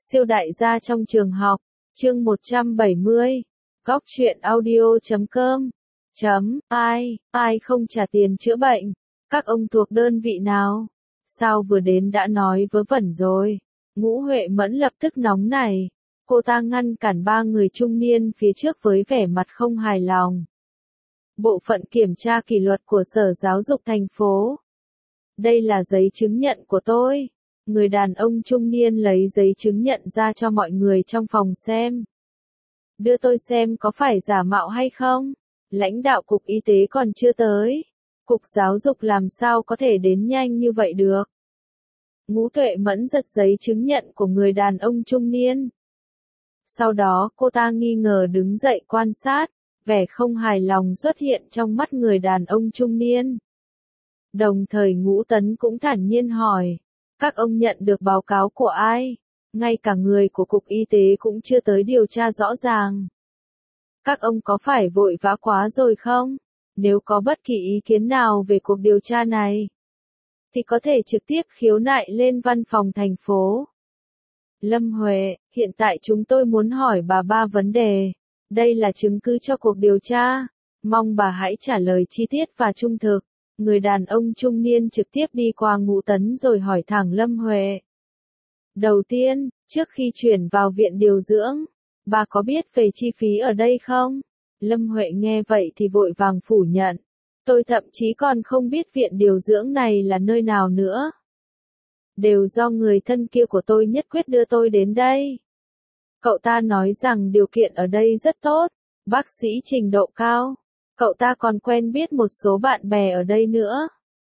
Siêu đại gia trong trường học, chương 170, góc truyện audio.com, ai không trả tiền chữa bệnh, các ông thuộc đơn vị nào, sao vừa đến đã nói vớ vẩn rồi, Ngũ Huệ Mẫn lập tức nóng nảy, cô ta ngăn cản ba người trung niên phía trước với vẻ mặt không hài lòng. Bộ phận kiểm tra kỷ luật của Sở Giáo dục thành phố. Đây là giấy chứng nhận của tôi. Người đàn ông trung niên lấy giấy chứng nhận ra cho mọi người trong phòng xem. Đưa tôi xem có phải giả mạo hay không? Lãnh đạo cục y tế còn chưa tới. Cục giáo dục làm sao có thể đến nhanh như vậy được? Ngũ Tuệ Mẫn giật giấy chứng nhận của người đàn ông trung niên. Sau đó cô ta nghi ngờ đứng dậy quan sát, vẻ không hài lòng xuất hiện trong mắt người đàn ông trung niên. Đồng thời Ngũ Tấn cũng thản nhiên hỏi. Các ông nhận được báo cáo của ai? Ngay cả người của cục y tế cũng chưa tới điều tra rõ ràng. Các ông có phải vội vã quá rồi không? Nếu có bất kỳ ý kiến nào về cuộc điều tra này, thì có thể trực tiếp khiếu nại lên văn phòng thành phố. Lâm Huệ, hiện tại chúng tôi muốn hỏi bà ba vấn đề. Đây là chứng cứ cho cuộc điều tra. Mong bà hãy trả lời chi tiết và trung thực. Người đàn ông trung niên trực tiếp đi qua Ngũ Tấn rồi hỏi thẳng Lâm Huệ. Đầu tiên, trước khi chuyển vào viện điều dưỡng, bà có biết về chi phí ở đây không? Lâm Huệ nghe vậy thì vội vàng phủ nhận. Tôi thậm chí còn không biết viện điều dưỡng này là nơi nào nữa. Đều do người thân kia của tôi nhất quyết đưa tôi đến đây. Cậu ta nói rằng điều kiện ở đây rất tốt, bác sĩ trình độ cao. Cậu ta còn quen biết một số bạn bè ở đây nữa.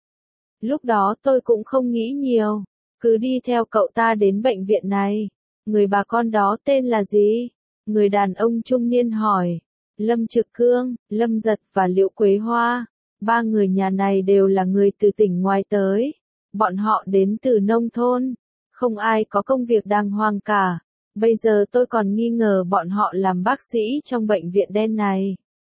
Lúc đó tôi cũng không nghĩ nhiều, cứ đi theo cậu ta đến bệnh viện này. Người bà con đó tên là gì? Người đàn ông trung niên hỏi. Lâm Trực Cương, Lâm Giật và Liễu Quế Hoa. Ba người nhà này đều là người từ tỉnh ngoài tới. Bọn họ đến từ nông thôn. Không ai có công việc đàng hoàng cả. Bây giờ tôi còn nghi ngờ bọn họ làm bác sĩ trong bệnh viện đen này.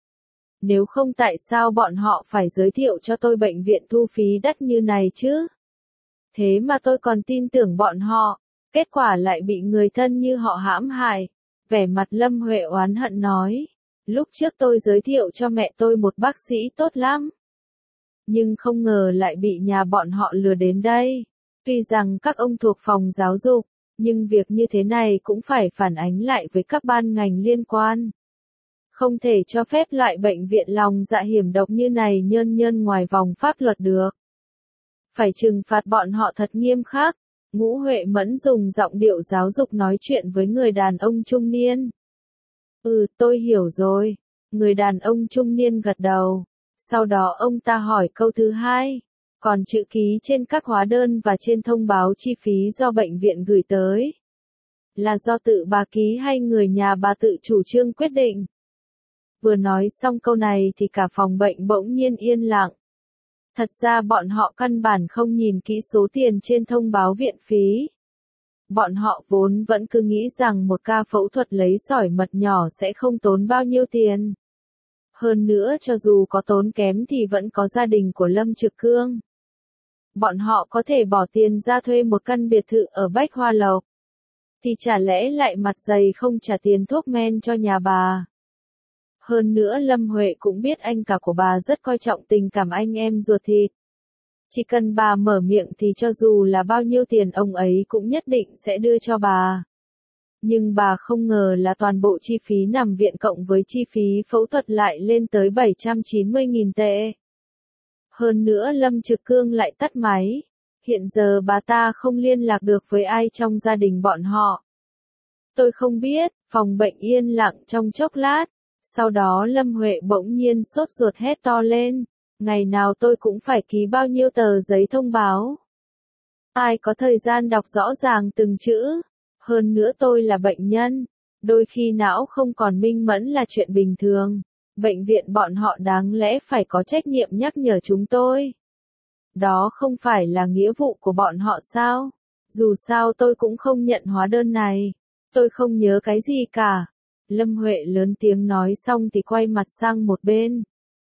Nếu không tại sao bọn họ phải giới thiệu cho tôi bệnh viện thu phí đắt như này chứ? Thế mà tôi còn tin tưởng bọn họ, kết quả lại bị người thân như họ hãm hại. Vẻ mặt Lâm Huệ oán hận nói, lúc trước tôi giới thiệu cho mẹ tôi một bác sĩ tốt lắm. Nhưng không ngờ lại bị nhà bọn họ lừa đến đây. Tuy rằng các ông thuộc phòng giáo dục, nhưng việc như thế này cũng phải phản ánh lại với các ban ngành liên quan. Không thể cho phép loại bệnh viện lòng dạ hiểm độc như này nhơn nhơn ngoài vòng pháp luật được. Phải trừng phạt bọn họ thật nghiêm khắc. Ngũ Huệ Mẫn dùng giọng điệu giáo dục nói chuyện với người đàn ông trung niên. Tôi hiểu rồi. Người đàn ông trung niên gật đầu. Sau đó ông ta hỏi câu thứ hai. Còn chữ ký trên các hóa đơn và trên thông báo chi phí do bệnh viện gửi tới, là do tự bà ký hay người nhà bà tự chủ trương quyết định? Vừa nói xong câu này thì cả phòng bệnh bỗng nhiên yên lặng. Thật ra bọn họ căn bản không nhìn kỹ số tiền trên thông báo viện phí. Bọn họ vốn vẫn cứ nghĩ rằng một ca phẫu thuật lấy sỏi mật nhỏ sẽ không tốn bao nhiêu tiền. Hơn nữa cho dù có tốn kém thì vẫn có gia đình của Lâm Trực Cương. Bọn họ có thể bỏ tiền ra thuê một căn biệt thự ở Bách Hoa Lộc. Thì chả lẽ lại mặt dày không trả tiền thuốc men cho nhà bà. Hơn nữa Lâm Huệ cũng biết anh cả của bà rất coi trọng tình cảm anh em ruột thịt. Chỉ cần bà mở miệng thì cho dù là bao nhiêu tiền ông ấy cũng nhất định sẽ đưa cho bà. Nhưng bà không ngờ là toàn bộ chi phí nằm viện cộng với chi phí phẫu thuật lại lên tới 790.000 tệ. Hơn nữa Lâm Trực Cương lại tắt máy. Hiện giờ bà ta không liên lạc được với ai trong gia đình bọn họ. Tôi không biết, phòng bệnh yên lặng trong chốc lát. Sau đó Lâm Huệ bỗng nhiên sốt ruột hét to lên. Ngày nào tôi cũng phải ký bao nhiêu tờ giấy thông báo. Ai có thời gian đọc rõ ràng từng chữ. Hơn nữa tôi là bệnh nhân. Đôi khi não không còn minh mẫn là chuyện bình thường. Bệnh viện bọn họ đáng lẽ phải có trách nhiệm nhắc nhở chúng tôi. Đó không phải là nghĩa vụ của bọn họ sao? Dù sao tôi cũng không nhận hóa đơn này. Tôi không nhớ cái gì cả. Lâm Huệ lớn tiếng nói xong thì quay mặt sang một bên.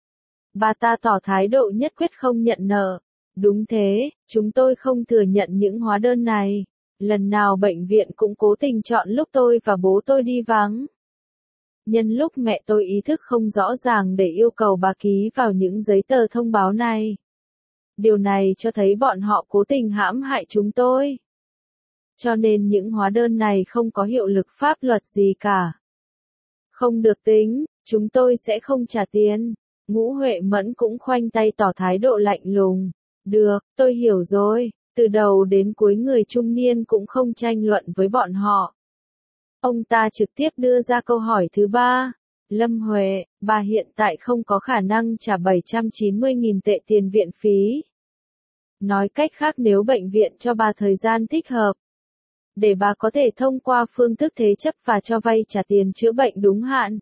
Bà ta tỏ thái độ nhất quyết không nhận nợ. Đúng thế, chúng tôi không thừa nhận những hóa đơn này. Lần nào bệnh viện cũng cố tình chọn lúc tôi và bố tôi đi vắng. Nhân lúc mẹ tôi ý thức không rõ ràng để yêu cầu bà ký vào những giấy tờ thông báo này. Điều này cho thấy bọn họ cố tình hãm hại chúng tôi. Cho nên những hóa đơn này không có hiệu lực pháp luật gì cả. Không được tính, chúng tôi sẽ không trả tiền. Ngũ Huệ Mẫn cũng khoanh tay tỏ thái độ lạnh lùng. Được, tôi hiểu rồi. Từ đầu đến cuối người trung niên cũng không tranh luận với bọn họ. Ông ta trực tiếp đưa ra câu hỏi thứ ba. Lâm Huệ, bà hiện tại không có khả năng trả 790.000 tệ tiền viện phí. Nói cách khác nếu bệnh viện cho bà thời gian thích hợp, để bà có thể thông qua phương thức thế chấp và cho vay trả tiền chữa bệnh đúng hạn.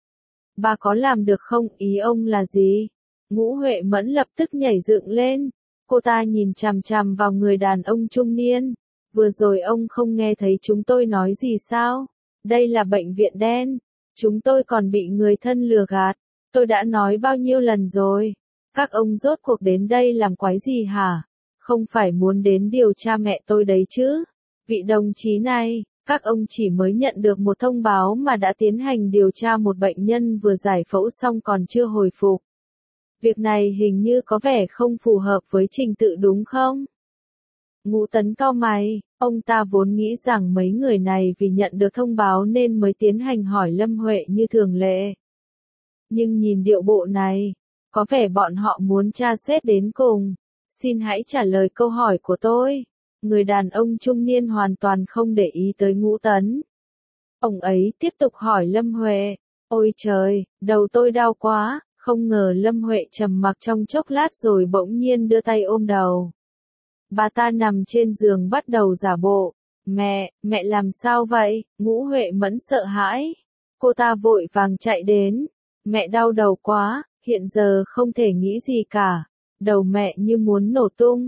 Bà có làm được không? Ý ông là gì? Ngũ Huệ Mẫn lập tức nhảy dựng lên. Cô ta nhìn chằm chằm vào người đàn ông trung niên. Vừa rồi ông không nghe thấy chúng tôi nói gì sao? Đây là bệnh viện đen. Chúng tôi còn bị người thân lừa gạt. Tôi đã nói bao nhiêu lần rồi. Các ông rốt cuộc đến đây làm quái gì hả? Không phải muốn đến điều tra mẹ tôi đấy chứ? Vị đồng chí này, các ông chỉ mới nhận được một thông báo mà đã tiến hành điều tra một bệnh nhân vừa giải phẫu xong còn chưa hồi phục. Việc này hình như có vẻ không phù hợp với trình tự đúng không? Ngũ Tấn cau mày, ông ta vốn nghĩ rằng mấy người này vì nhận được thông báo nên mới tiến hành hỏi Lâm Huệ như thường lệ. Nhưng nhìn điệu bộ này, có vẻ bọn họ muốn tra xét đến cùng. Xin hãy trả lời câu hỏi của tôi. Người đàn ông trung niên hoàn toàn không để ý tới Ngũ Tấn. Ông ấy tiếp tục hỏi Lâm Huệ. Ôi trời, đầu tôi đau quá. Không ngờ Lâm Huệ trầm mặc trong chốc lát rồi bỗng nhiên đưa tay ôm đầu. Bà ta nằm trên giường bắt đầu giả bộ. Mẹ làm sao vậy? Ngũ Huệ Mẫn sợ hãi. Cô ta vội vàng chạy đến. Mẹ đau đầu quá, hiện giờ không thể nghĩ gì cả. Đầu mẹ như muốn nổ tung.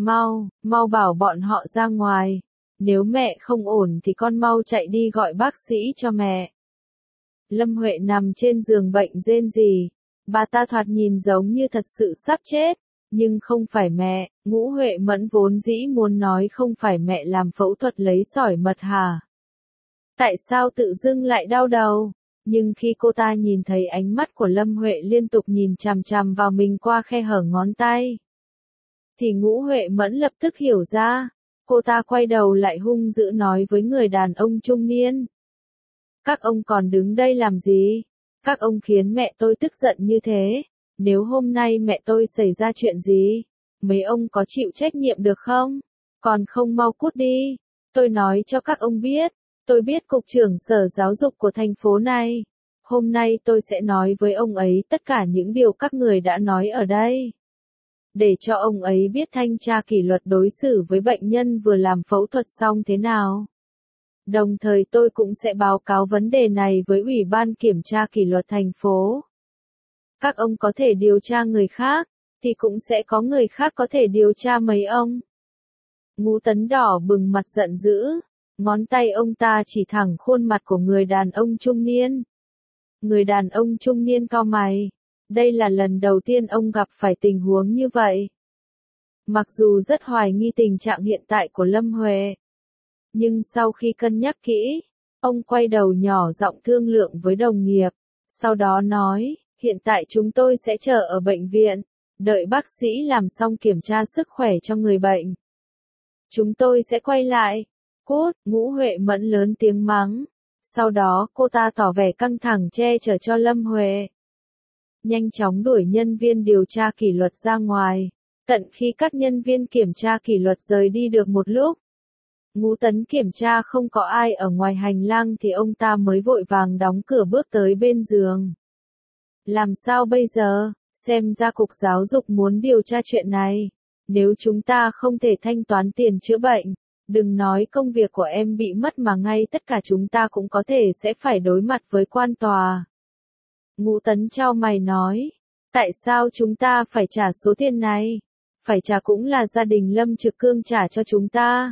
Mau bảo bọn họ ra ngoài. Nếu mẹ không ổn thì con mau chạy đi gọi bác sĩ cho mẹ. Lâm Huệ nằm trên giường bệnh rên rỉ. Bà ta thoạt nhìn giống như thật sự sắp chết. Nhưng không phải mẹ. Ngũ Huệ Mẫn vốn dĩ muốn nói không phải mẹ làm phẫu thuật lấy sỏi mật hả? Tại sao tự dưng lại đau đầu? Nhưng khi cô ta nhìn thấy ánh mắt của Lâm Huệ liên tục nhìn chằm chằm vào mình qua khe hở ngón tay, thì Ngũ Huệ Mẫn lập tức hiểu ra. Cô ta quay đầu lại hung dữ nói với người đàn ông trung niên. Các ông còn đứng đây làm gì? Các ông khiến mẹ tôi tức giận như thế. Nếu hôm nay mẹ tôi xảy ra chuyện gì, mấy ông có chịu trách nhiệm được không? Còn không mau cút đi. Tôi nói cho các ông biết, tôi biết cục trưởng sở giáo dục của thành phố này. Hôm nay tôi sẽ nói với ông ấy tất cả những điều các người đã nói ở đây. Để cho ông ấy biết thanh tra kỷ luật đối xử với bệnh nhân vừa làm phẫu thuật xong thế nào. Đồng thời tôi cũng sẽ báo cáo vấn đề này với Ủy ban Kiểm tra Kỷ luật thành phố. Các ông có thể điều tra người khác, thì cũng sẽ có người khác có thể điều tra mấy ông. Ngũ Tấn đỏ bừng mặt giận dữ, ngón tay ông ta chỉ thẳng khuôn mặt của người đàn ông trung niên. Người đàn ông trung niên cau mày, đây là lần đầu tiên ông gặp phải tình huống như vậy. Mặc dù rất hoài nghi tình trạng hiện tại của Lâm Huệ, nhưng sau khi cân nhắc kỹ, ông quay đầu nhỏ giọng thương lượng với đồng nghiệp, sau đó nói, hiện tại chúng tôi sẽ chờ ở bệnh viện, đợi bác sĩ làm xong kiểm tra sức khỏe cho người bệnh. Chúng tôi sẽ quay lại. Cút, Ngũ Huệ Mẫn lớn tiếng mắng. Sau đó cô ta tỏ vẻ căng thẳng che chở cho Lâm Huệ. Nhanh chóng đuổi nhân viên điều tra kỷ luật ra ngoài. Tận khi các nhân viên kiểm tra kỷ luật rời đi được một lúc, Ngũ Tấn kiểm tra không có ai ở ngoài hành lang thì ông ta mới vội vàng đóng cửa bước tới bên giường. Làm sao bây giờ? Xem ra cục giáo dục muốn điều tra chuyện này. Nếu chúng ta không thể thanh toán tiền chữa bệnh, đừng nói công việc của em bị mất mà ngay tất cả chúng ta cũng có thể sẽ phải đối mặt với quan tòa. Ngũ Tấn chau mày nói, tại sao chúng ta phải trả số tiền này? Phải trả cũng là gia đình Lâm Trực Cương trả cho chúng ta.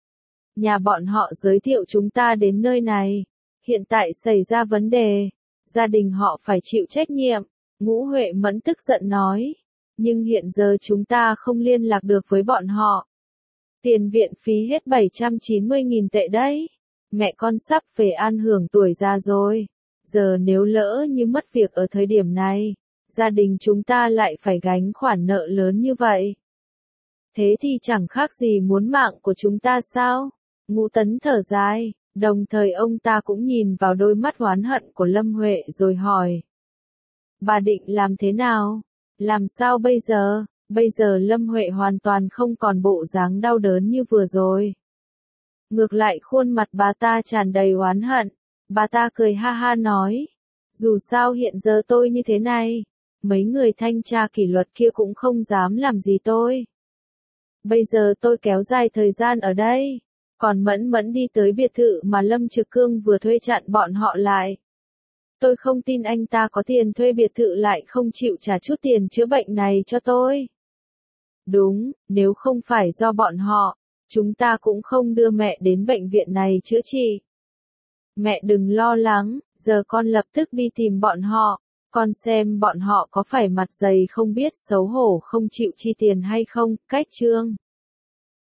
Nhà bọn họ giới thiệu chúng ta đến nơi này. Hiện tại xảy ra vấn đề, gia đình họ phải chịu trách nhiệm. Ngũ Huệ Mẫn tức giận nói. Nhưng hiện giờ chúng ta không liên lạc được với bọn họ. Tiền viện phí hết 790.000 tệ đấy. Mẹ con sắp về an hưởng tuổi già rồi. Giờ nếu lỡ như mất việc ở thời điểm này, gia đình chúng ta lại phải gánh khoản nợ lớn như vậy. Thế thì chẳng khác gì muốn mạng của chúng ta sao? Ngũ Tấn thở dài, đồng thời ông ta cũng nhìn vào đôi mắt oán hận của Lâm Huệ rồi hỏi. Bà định làm thế nào? Làm sao bây giờ? Bây giờ Lâm Huệ hoàn toàn không còn bộ dáng đau đớn như vừa rồi. Ngược lại khuôn mặt bà ta tràn đầy oán hận. Bà ta cười ha ha nói. Dù sao hiện giờ tôi như thế này, mấy người thanh tra kỷ luật kia cũng không dám làm gì tôi. Bây giờ tôi kéo dài thời gian ở đây, còn Mẫn Mẫn đi tới biệt thự mà Lâm Trực Cương vừa thuê chặn bọn họ lại. Tôi không tin anh ta có tiền thuê biệt thự lại không chịu trả chút tiền chữa bệnh này cho tôi. Đúng, nếu không phải do bọn họ, chúng ta cũng không đưa mẹ đến bệnh viện này chữa trị. Mẹ đừng lo lắng, giờ con lập tức đi tìm bọn họ, con xem bọn họ có phải mặt dày không biết xấu hổ không chịu chi tiền hay không. Cách chương